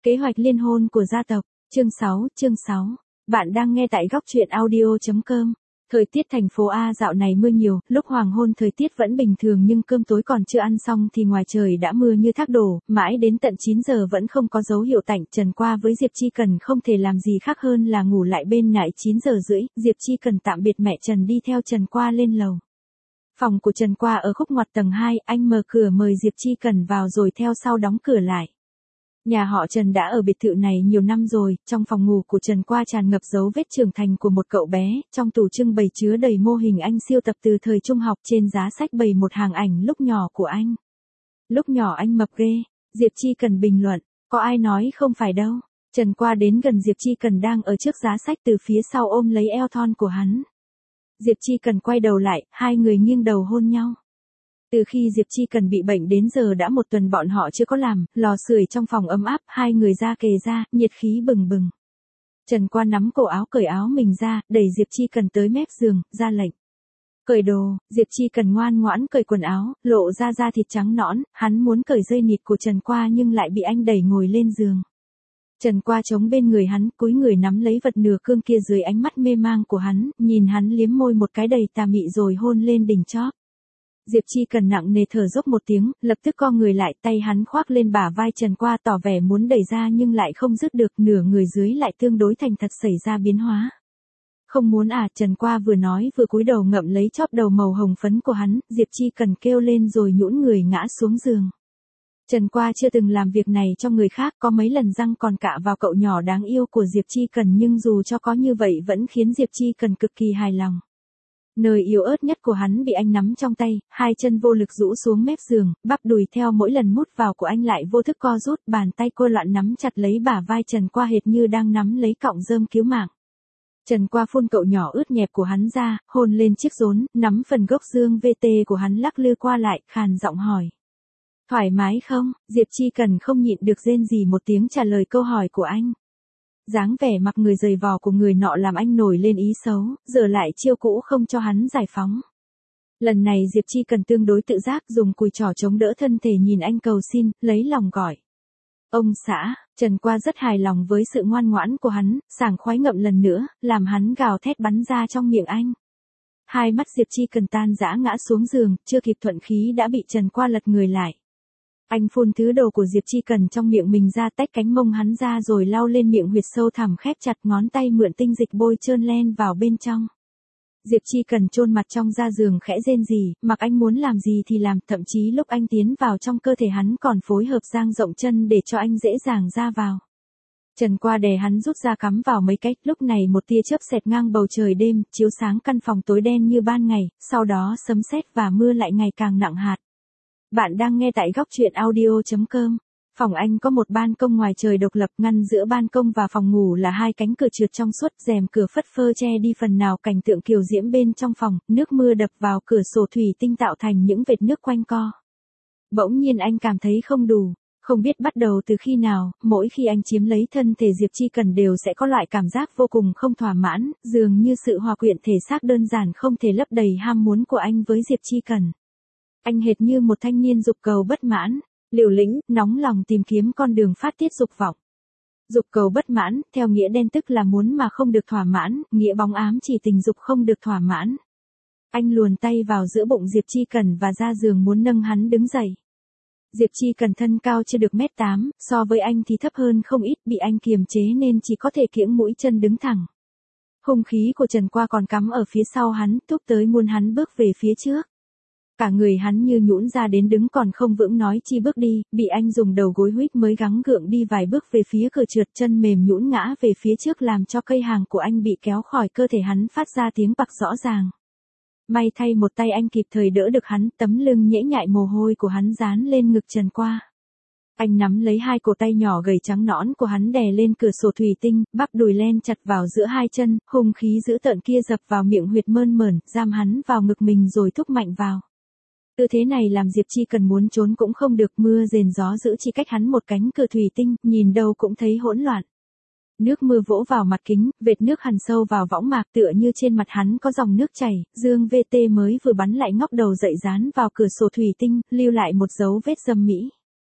Kế hoạch liên hôn của gia tộc, chương 6. Bạn đang nghe tại góc truyện audio.com. Thời tiết thành phố A dạo này mưa nhiều, lúc hoàng hôn thời tiết vẫn bình thường nhưng cơm tối còn chưa ăn xong thì ngoài trời đã mưa như thác đổ, mãi đến tận 9 giờ vẫn không có dấu hiệu tạnh. Trần Qua với Diệp Chi Cần không thể làm gì khác hơn là ngủ lại bên nãy 9 giờ rưỡi, Diệp Chi Cần tạm biệt mẹ Trần đi theo Trần Qua lên lầu. Phòng của Trần Qua ở khúc ngoặt tầng 2, anh mở cửa mời Diệp Chi Cần vào rồi theo sau đóng cửa lại. Nhà họ Trần đã ở biệt thự này nhiều năm rồi, trong phòng ngủ của Trần Qua tràn ngập dấu vết trưởng thành của một cậu bé, trong tủ trưng bày chứa đầy mô hình anh siêu tập từ thời trung học, trên giá sách bày một hàng ảnh lúc nhỏ của anh. Lúc nhỏ anh mập ghê, Diệp Chi Cần bình luận, có ai nói không phải đâu. Trần Qua đến gần Diệp Chi Cần đang ở trước giá sách từ phía sau ôm lấy eo thon của hắn. Diệp Chi Cần quay đầu lại, hai người nghiêng đầu hôn nhau. Từ khi Diệp Chi Cần bị bệnh đến giờ đã một tuần bọn họ chưa có làm, lò sưởi trong phòng ấm áp, hai người ra kề ra, nhiệt khí bừng bừng. Trần Qua nắm cổ áo cởi áo mình ra, đẩy Diệp Chi Cần tới mép giường, ra lệnh. Cởi đồ, Diệp Chi Cần ngoan ngoãn cởi quần áo, lộ ra da thịt trắng nõn, hắn muốn cởi dây nịt của Trần Qua nhưng lại bị anh đẩy ngồi lên giường. Trần Qua chống bên người hắn, cúi người nắm lấy vật nửa cương kia dưới ánh mắt mê mang của hắn, nhìn hắn liếm môi một cái đầy tà mị rồi hôn lên đỉnh chóp. Diệp Chi Cần nặng nề thở dốc một tiếng, lập tức co người lại, tay hắn khoác lên bả vai Trần Qua tỏ vẻ muốn đẩy ra nhưng lại không dứt được, nửa người dưới lại tương đối thành thật xảy ra biến hóa. Không muốn à, Trần Qua vừa nói vừa cúi đầu ngậm lấy chóp đầu màu hồng phấn của hắn, Diệp Chi Cần kêu lên rồi nhũn người ngã xuống giường. Trần Qua chưa từng làm việc này cho người khác, có mấy lần răng còn cạ vào cậu nhỏ đáng yêu của Diệp Chi Cần nhưng dù cho có như vậy vẫn khiến Diệp Chi Cần cực kỳ hài lòng. Nơi yếu ớt nhất của hắn bị anh nắm trong tay, hai chân vô lực rũ xuống mép giường, bắp đùi theo mỗi lần mút vào của anh lại vô thức co rút, bàn tay cô loạn nắm chặt lấy bả vai Trần Qua hệt như đang nắm lấy cọng rơm cứu mạng. Trần Qua phun cậu nhỏ ướt nhẹp của hắn ra, hôn lên chiếc rốn, nắm phần gốc dương VT của hắn lắc lư qua lại, khàn giọng hỏi. Thoải mái không? Diệp Chi Cần không nhịn được rên rỉ một tiếng trả lời câu hỏi của anh. Dáng vẻ mặc người giày vò của người nọ làm anh nổi lên ý xấu, giờ lại chiêu cũ không cho hắn giải phóng. Lần này Diệp Chi Cần tương đối tự giác dùng cùi trỏ chống đỡ thân thể nhìn anh cầu xin, lấy lòng gọi. Ông xã, Trần Qua rất hài lòng với sự ngoan ngoãn của hắn, sảng khoái ngậm lần nữa, làm hắn gào thét bắn ra trong miệng anh. Hai mắt Diệp Chi Cần tan rã ngã xuống giường, chưa kịp thuận khí đã bị Trần Qua lật người lại. Anh phun thứ đồ của Diệp Chi Cần trong miệng mình ra, tách cánh mông hắn ra rồi lau lên miệng huyệt sâu thẳm khép chặt, ngón tay mượn tinh dịch bôi trơn len vào bên trong. Diệp Chi Cần chôn mặt trong da giường khẽ rên rỉ, mặc anh muốn làm gì thì làm, thậm chí lúc anh tiến vào trong cơ thể hắn còn phối hợp dang rộng chân để cho anh dễ dàng ra vào. Trần Qua đè hắn rút ra cắm vào mấy cách, lúc này một tia chớp xẹt ngang bầu trời đêm, chiếu sáng căn phòng tối đen như ban ngày, sau đó sấm sét và mưa lại ngày càng nặng hạt. Bạn đang nghe tại góc truyện audio.com. Phòng anh có một ban công ngoài trời độc lập, ngăn giữa ban công và phòng ngủ là hai cánh cửa trượt trong suốt, rèm cửa phất phơ che đi phần nào cảnh tượng kiều diễm bên trong phòng, nước mưa đập vào cửa sổ thủy tinh tạo thành những vệt nước quanh co. Bỗng nhiên anh cảm thấy không đủ, không biết bắt đầu từ khi nào, mỗi khi anh chiếm lấy thân thể Diệp Chi Cần đều sẽ có loại cảm giác vô cùng không thỏa mãn, dường như sự hòa quyện thể xác đơn giản không thể lấp đầy ham muốn của anh với Diệp Chi Cần. Anh hệt như một thanh niên dục cầu bất mãn, liều lĩnh, nóng lòng tìm kiếm con đường phát tiết dục vọng. Dục cầu bất mãn, theo nghĩa đen tức là muốn mà không được thỏa mãn, nghĩa bóng ám chỉ tình dục không được thỏa mãn. Anh luồn tay vào giữa bụng Diệp Chi Cần và ra giường muốn nâng hắn đứng dậy. Diệp Chi Cần thân cao chưa được 1m8, so với anh thì thấp hơn không ít, bị anh kiềm chế nên chỉ có thể kiễng mũi chân đứng thẳng. Hung khí của Trần Qua còn cắm ở phía sau hắn, thúc tới muốn hắn bước về phía trước. Cả người hắn như nhũn ra đến đứng còn không vững nói chi bước đi, bị anh dùng đầu gối huých mới gắng gượng đi vài bước về phía cửa trượt, chân mềm nhũn ngã về phía trước làm cho cây hàng của anh bị kéo khỏi cơ thể hắn phát ra tiếng bạc rõ ràng. May thay một tay anh kịp thời đỡ được hắn, tấm lưng nhễ nhại mồ hôi của hắn dán lên ngực Trần Qua. Anh nắm lấy hai cổ tay nhỏ gầy trắng nõn của hắn đè lên cửa sổ thủy tinh, bắp đùi len chặt vào giữa hai chân, hung khí dữ tợn kia dập vào miệng huyệt mơn mởn, giam hắn vào ngực mình rồi thúc mạnh vào. Tư thế này làm Diệp Chi Cần muốn trốn cũng không được, mưa rền gió dữ chỉ cách hắn một cánh cửa thủy tinh, nhìn đâu cũng thấy hỗn loạn. Nước mưa vỗ vào mặt kính, vệt nước hằn sâu vào võng mạc tựa như trên mặt hắn có dòng nước chảy, dương VT mới vừa bắn lại ngóc đầu dậy dán vào cửa sổ thủy tinh, lưu lại một dấu vết dâm mỹ.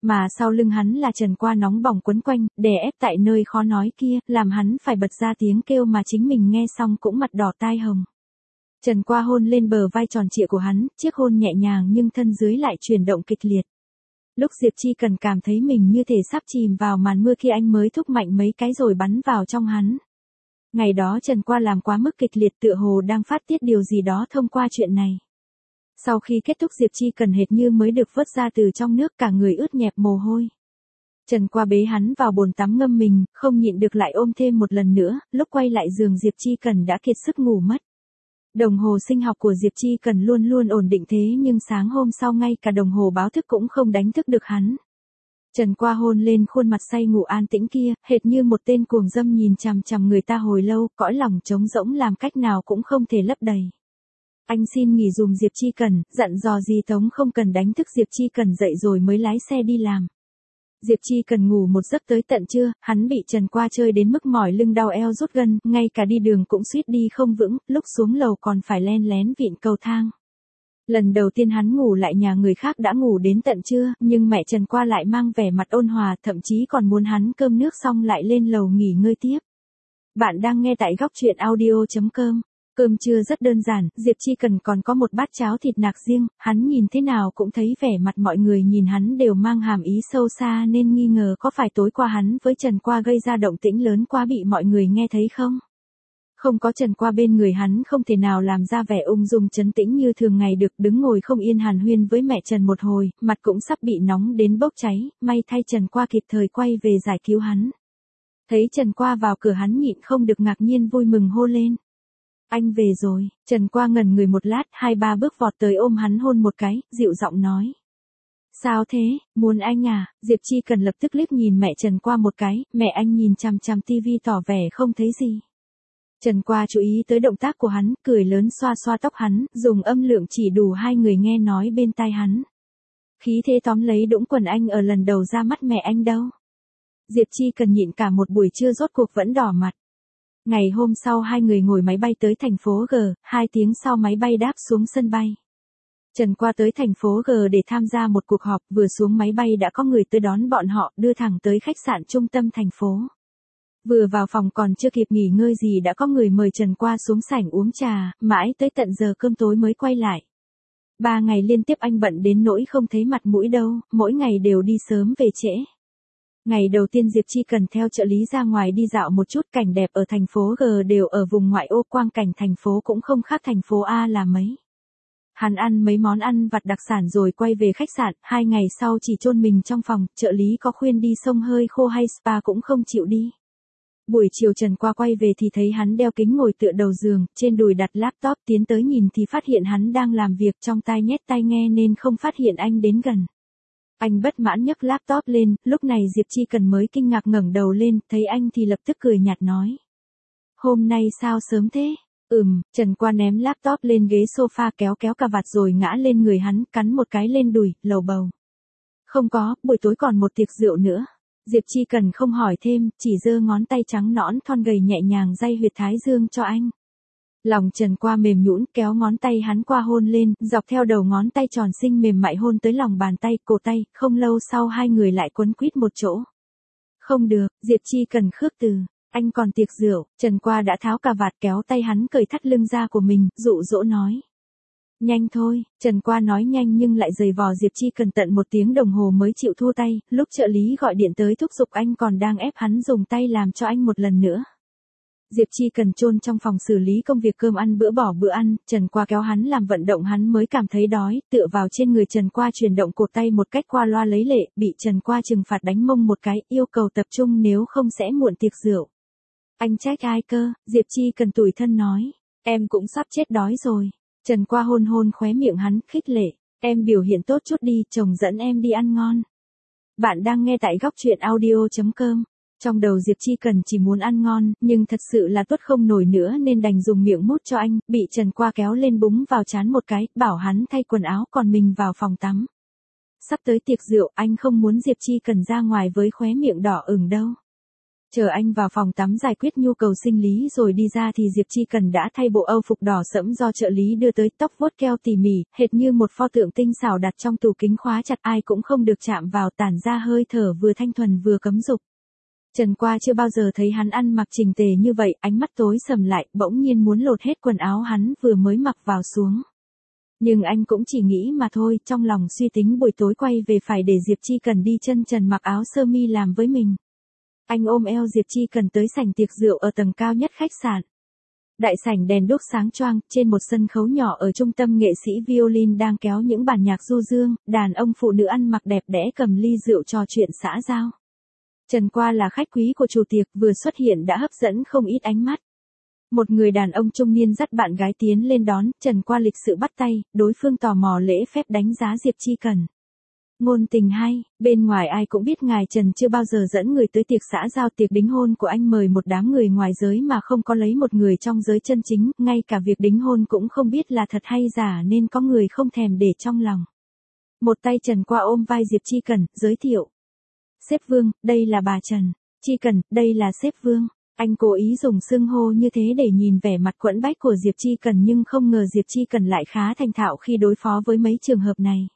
Mà sau lưng hắn là Trần Qua nóng bỏng quấn quanh, đè ép tại nơi khó nói kia, làm hắn phải bật ra tiếng kêu mà chính mình nghe xong cũng mặt đỏ tai hồng. Trần Qua hôn lên bờ vai tròn trịa của hắn, chiếc hôn nhẹ nhàng nhưng thân dưới lại chuyển động kịch liệt. Lúc Diệp Chi Cần cảm thấy mình như thể sắp chìm vào màn mưa khi anh mới thúc mạnh mấy cái rồi bắn vào trong hắn. Ngày đó Trần Qua làm quá mức kịch liệt tựa hồ đang phát tiết điều gì đó thông qua chuyện này. Sau khi kết thúc Diệp Chi Cần hệt như mới được vớt ra từ trong nước cả người ướt nhẹp mồ hôi. Trần Qua bế hắn vào bồn tắm ngâm mình, không nhịn được lại ôm thêm một lần nữa, lúc quay lại giường Diệp Chi Cần đã kiệt sức ngủ mất. Đồng hồ sinh học của Diệp Chi Cần luôn luôn ổn định thế nhưng sáng hôm sau ngay cả đồng hồ báo thức cũng không đánh thức được hắn. Trần Qua hôn lên khuôn mặt say ngủ an tĩnh kia, hệt như một tên cuồng dâm nhìn chằm chằm người ta hồi lâu, cõi lòng trống rỗng làm cách nào cũng không thể lấp đầy. Anh xin nghỉ dùm Diệp Chi Cần, dặn dò Di Tống không cần đánh thức Diệp Chi Cần dậy rồi mới lái xe đi làm. Diệp Chi Cần ngủ một giấc tới tận trưa, hắn bị Trần Qua chơi đến mức mỏi lưng đau eo rút gân, ngay cả đi đường cũng suýt đi không vững, lúc xuống lầu còn phải len lén vịn cầu thang. Lần đầu tiên hắn ngủ lại nhà người khác đã ngủ đến tận trưa, nhưng mẹ Trần Qua lại mang vẻ mặt ôn hòa, thậm chí còn muốn hắn cơm nước xong lại lên lầu nghỉ ngơi tiếp. Bạn đang nghe tại góc truyện audio.com. Cơm trưa rất đơn giản, Diệp Chi Cần còn có một bát cháo thịt nạc riêng, hắn nhìn thế nào cũng thấy vẻ mặt mọi người nhìn hắn đều mang hàm ý sâu xa nên nghi ngờ có phải tối qua hắn với Trần Qua gây ra động tĩnh lớn quá bị mọi người nghe thấy không? Không có Trần Qua bên người hắn không thể nào làm ra vẻ ung dung trấn tĩnh như thường ngày được, đứng ngồi không yên hàn huyên với mẹ Trần một hồi, mặt cũng sắp bị nóng đến bốc cháy, may thay Trần Qua kịp thời quay về giải cứu hắn. Thấy Trần Qua vào cửa hắn nhịn không được ngạc nhiên vui mừng hô lên. Anh về rồi, Trần Qua ngẩn người một lát, 2-3 bước vọt tới ôm hắn hôn một cái, dịu giọng nói. Sao thế, muốn anh à, Diệp Chi Cần lập tức liếc nhìn mẹ Trần Qua một cái, mẹ anh nhìn chằm chằm tivi tỏ vẻ không thấy gì. Trần Qua chú ý tới động tác của hắn, cười lớn xoa xoa tóc hắn, dùng âm lượng chỉ đủ hai người nghe nói bên tai hắn. Khí thế tóm lấy đũng quần anh ở lần đầu ra mắt mẹ anh đâu. Diệp Chi Cần nhịn cả một buổi trưa rốt cuộc vẫn đỏ mặt. Ngày hôm sau hai người ngồi máy bay tới thành phố G, 2 tiếng sau máy bay đáp xuống sân bay. Trần Qua tới thành phố G để tham gia một cuộc họp, vừa xuống máy bay đã có người tới đón bọn họ, đưa thẳng tới khách sạn trung tâm thành phố. Vừa vào phòng còn chưa kịp nghỉ ngơi gì đã có người mời Trần Qua xuống sảnh uống trà, mãi tới tận giờ cơm tối mới quay lại. 3 ngày liên tiếp anh bận đến nỗi không thấy mặt mũi đâu, mỗi ngày đều đi sớm về trễ. Ngày đầu tiên Diệp Chi Cần theo trợ lý ra ngoài đi dạo một chút, cảnh đẹp ở thành phố G đều ở vùng ngoại ô, quang cảnh thành phố cũng không khác thành phố A là mấy. Hắn ăn mấy món ăn vặt đặc sản rồi quay về khách sạn, 2 ngày sau chỉ chôn mình trong phòng, trợ lý có khuyên đi xông hơi khô hay spa cũng không chịu đi. Buổi chiều Trần Qua quay về thì thấy hắn đeo kính ngồi tựa đầu giường, trên đùi đặt laptop, tiến tới nhìn thì phát hiện hắn đang làm việc, trong tai nhét tai nghe nên không phát hiện anh đến gần. Anh bất mãn nhấc laptop lên, lúc này Diệp Chi Cần mới kinh ngạc ngẩng đầu lên, thấy anh thì lập tức cười nhạt nói. Hôm nay sao sớm thế? Trần Qua ném laptop lên ghế sofa, kéo cà vạt rồi ngã lên người hắn, cắn một cái lên đùi, lầu bầu. Không có, buổi tối còn một tiệc rượu nữa. Diệp Chi Cần không hỏi thêm, chỉ giơ ngón tay trắng nõn thon gầy nhẹ nhàng day huyệt thái dương cho anh. Lòng Trần Qua mềm nhũn, kéo ngón tay hắn qua hôn lên, dọc theo đầu ngón tay tròn xinh mềm mại hôn tới lòng bàn tay, cổ tay, không lâu sau hai người lại quấn quýt một chỗ. Không được, Diệp Chi Cần khước từ, anh còn tiệc rượu, Trần Qua đã tháo cà vạt kéo tay hắn cởi thắt lưng da của mình, dụ dỗ nói. Nhanh thôi, Trần Qua nói nhanh nhưng lại giày vò Diệp Chi Cần tận 1 tiếng đồng hồ mới chịu thua tay, lúc trợ lý gọi điện tới thúc giục anh còn đang ép hắn dùng tay làm cho anh một lần nữa. Diệp Chi Cần chôn trong phòng xử lý công việc cơm ăn bữa bỏ bữa ăn, Trần Qua kéo hắn làm vận động hắn mới cảm thấy đói, tựa vào trên người Trần Qua chuyển động cột tay một cách qua loa lấy lệ, bị Trần Qua trừng phạt đánh mông một cái, yêu cầu tập trung nếu không sẽ muộn tiệc rượu. Anh trách ai cơ, Diệp Chi Cần tủi thân nói, em cũng sắp chết đói rồi. Trần Qua hôn hôn khóe miệng hắn, khích lệ, em biểu hiện tốt chút đi, chồng dẫn em đi ăn ngon. Bạn đang nghe tại góc truyện audio.com. Trong đầu Diệp Chi Cần chỉ muốn ăn ngon, nhưng thật sự là tuốt không nổi nữa nên đành dùng miệng mút cho anh, bị Trần Qua kéo lên búng vào trán một cái, bảo hắn thay quần áo còn mình vào phòng tắm. Sắp tới tiệc rượu, anh không muốn Diệp Chi Cần ra ngoài với khóe miệng đỏ ửng đâu. Chờ anh vào phòng tắm giải quyết nhu cầu sinh lý rồi đi ra thì Diệp Chi Cần đã thay bộ âu phục đỏ sẫm do trợ lý đưa tới, tóc vuốt keo tỉ mỉ, hệt như một pho tượng tinh xảo đặt trong tủ kính khóa chặt, ai cũng không được chạm vào, tản ra hơi thở vừa thanh thuần vừa cấm dục. Trần Qua chưa bao giờ thấy hắn ăn mặc chỉnh tề như vậy, ánh mắt tối sầm lại, bỗng nhiên muốn lột hết quần áo hắn vừa mới mặc vào xuống. Nhưng anh cũng chỉ nghĩ mà thôi, trong lòng suy tính buổi tối quay về phải để Diệp Chi Cần đi chân trần mặc áo sơ mi làm với mình. Anh ôm eo Diệp Chi Cần tới sảnh tiệc rượu ở tầng cao nhất khách sạn. Đại sảnh đèn đuốc sáng choang, trên một sân khấu nhỏ ở trung tâm nghệ sĩ violin đang kéo những bản nhạc du dương, đàn ông phụ nữ ăn mặc đẹp đẽ cầm ly rượu trò chuyện xã giao. Trần Qua là khách quý của chủ tiệc, vừa xuất hiện đã hấp dẫn không ít ánh mắt. Một người đàn ông trung niên dắt bạn gái tiến lên đón, Trần Qua lịch sự bắt tay, đối phương tò mò lễ phép đánh giá Diệp Chi Cần. Ngôn tình hay, bên ngoài ai cũng biết ngài Trần chưa bao giờ dẫn người tới tiệc xã giao, tiệc đính hôn của anh mời một đám người ngoài giới mà không có lấy một người trong giới chân chính, ngay cả việc đính hôn cũng không biết là thật hay giả nên có người không thèm để trong lòng. Một tay Trần Qua ôm vai Diệp Chi Cần, giới thiệu. Sếp Vương, đây là bà Trần. Chi Cần, đây là sếp Vương. Anh cố ý dùng xưng hô như thế để nhìn vẻ mặt quẫn bách của Diệp Chi Cần, nhưng không ngờ Diệp Chi Cần lại khá thành thạo khi đối phó với mấy trường hợp này.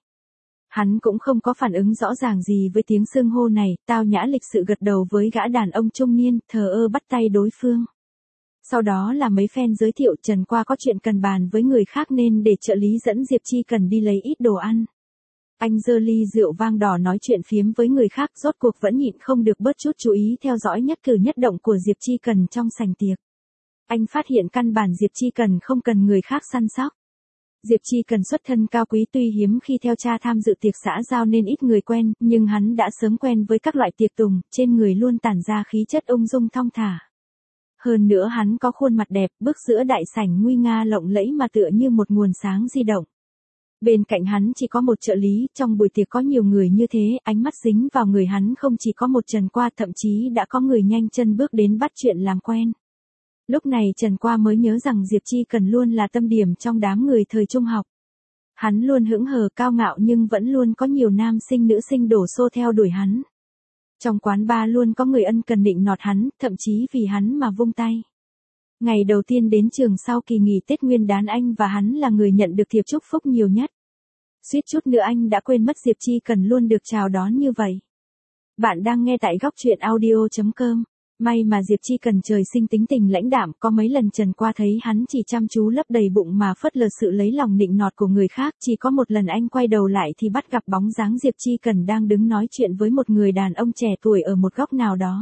Hắn cũng không có phản ứng rõ ràng gì với tiếng xưng hô này, tao nhã lịch sự gật đầu với gã đàn ông trung niên, thờ ơ bắt tay đối phương. Sau đó là mấy phen giới thiệu, Trần Qua có chuyện cần bàn với người khác nên để trợ lý dẫn Diệp Chi Cần đi lấy ít đồ ăn. Anh giơ ly rượu vang đỏ nói chuyện phiếm với người khác, rốt cuộc vẫn nhịn không được bớt chút chú ý theo dõi nhất cử nhất động của Diệp Chi Cần trong sảnh tiệc. Anh phát hiện căn bản Diệp Chi Cần không cần người khác săn sóc. Diệp Chi Cần xuất thân cao quý, tuy hiếm khi theo cha tham dự tiệc xã giao nên ít người quen, nhưng hắn đã sớm quen với các loại tiệc tùng, trên người luôn tản ra khí chất ung dung thong thả. Hơn nữa hắn có khuôn mặt đẹp, bước giữa đại sảnh nguy nga lộng lẫy mà tựa như một nguồn sáng di động. Bên cạnh hắn chỉ có một trợ lý, trong buổi tiệc có nhiều người như thế, ánh mắt dính vào người hắn không chỉ có một Trần Qua, thậm chí đã có người nhanh chân bước đến bắt chuyện làm quen. Lúc này Trần Qua mới nhớ rằng Diệp Chi Cần luôn là tâm điểm trong đám người thời trung học. Hắn luôn hững hờ cao ngạo nhưng vẫn luôn có nhiều nam sinh nữ sinh đổ xô theo đuổi hắn. Trong quán bar luôn có người ân cần nịnh nọt hắn, thậm chí vì hắn mà vung tay. Ngày đầu tiên đến trường sau kỳ nghỉ Tết Nguyên đán, anh và hắn là người nhận được thiệp chúc phúc nhiều nhất. Suýt chút nữa anh đã quên mất Diệp Chi Cần luôn được chào đón như vậy. Bạn đang nghe tại góc truyện audio.com. May mà Diệp Chi Cần trời sinh tính tình lãnh đạm, có mấy lần Trần Qua thấy hắn chỉ chăm chú lấp đầy bụng mà phớt lờ sự lấy lòng nịnh nọt của người khác, chỉ có một lần anh quay đầu lại thì bắt gặp bóng dáng Diệp Chi Cần đang đứng nói chuyện với một người đàn ông trẻ tuổi ở một góc nào đó.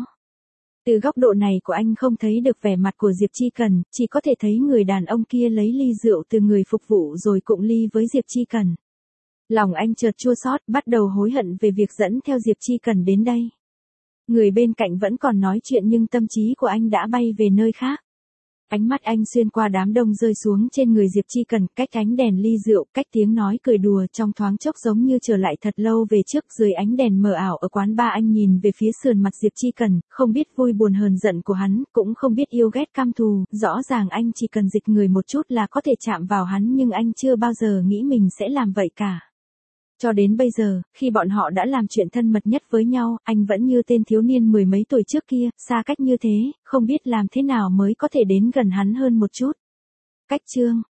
Từ góc độ này của anh không thấy được vẻ mặt của Diệp Chi Cần, chỉ có thể thấy người đàn ông kia lấy ly rượu từ người phục vụ rồi cụng ly với Diệp Chi Cần. Lòng anh chợt chua xót, bắt đầu hối hận về việc dẫn theo Diệp Chi Cần đến đây. Người bên cạnh vẫn còn nói chuyện nhưng tâm trí của anh đã bay về nơi khác. Ánh mắt anh xuyên qua đám đông rơi xuống trên người Diệp Chi Cần, cách ánh đèn ly rượu, cách tiếng nói cười đùa trong thoáng chốc giống như trở lại thật lâu về trước. Dưới ánh đèn mờ ảo ở quán bar, anh nhìn về phía sườn mặt Diệp Chi Cần, không biết vui buồn hờn giận của hắn, cũng không biết yêu ghét cam thù, rõ ràng anh chỉ cần dịch người một chút là có thể chạm vào hắn, nhưng anh chưa bao giờ nghĩ mình sẽ làm vậy cả. Cho đến bây giờ, khi bọn họ đã làm chuyện thân mật nhất với nhau, anh vẫn như tên thiếu niên mười mấy tuổi trước kia, xa cách như thế, không biết làm thế nào mới có thể đến gần hắn hơn một chút. Cách chương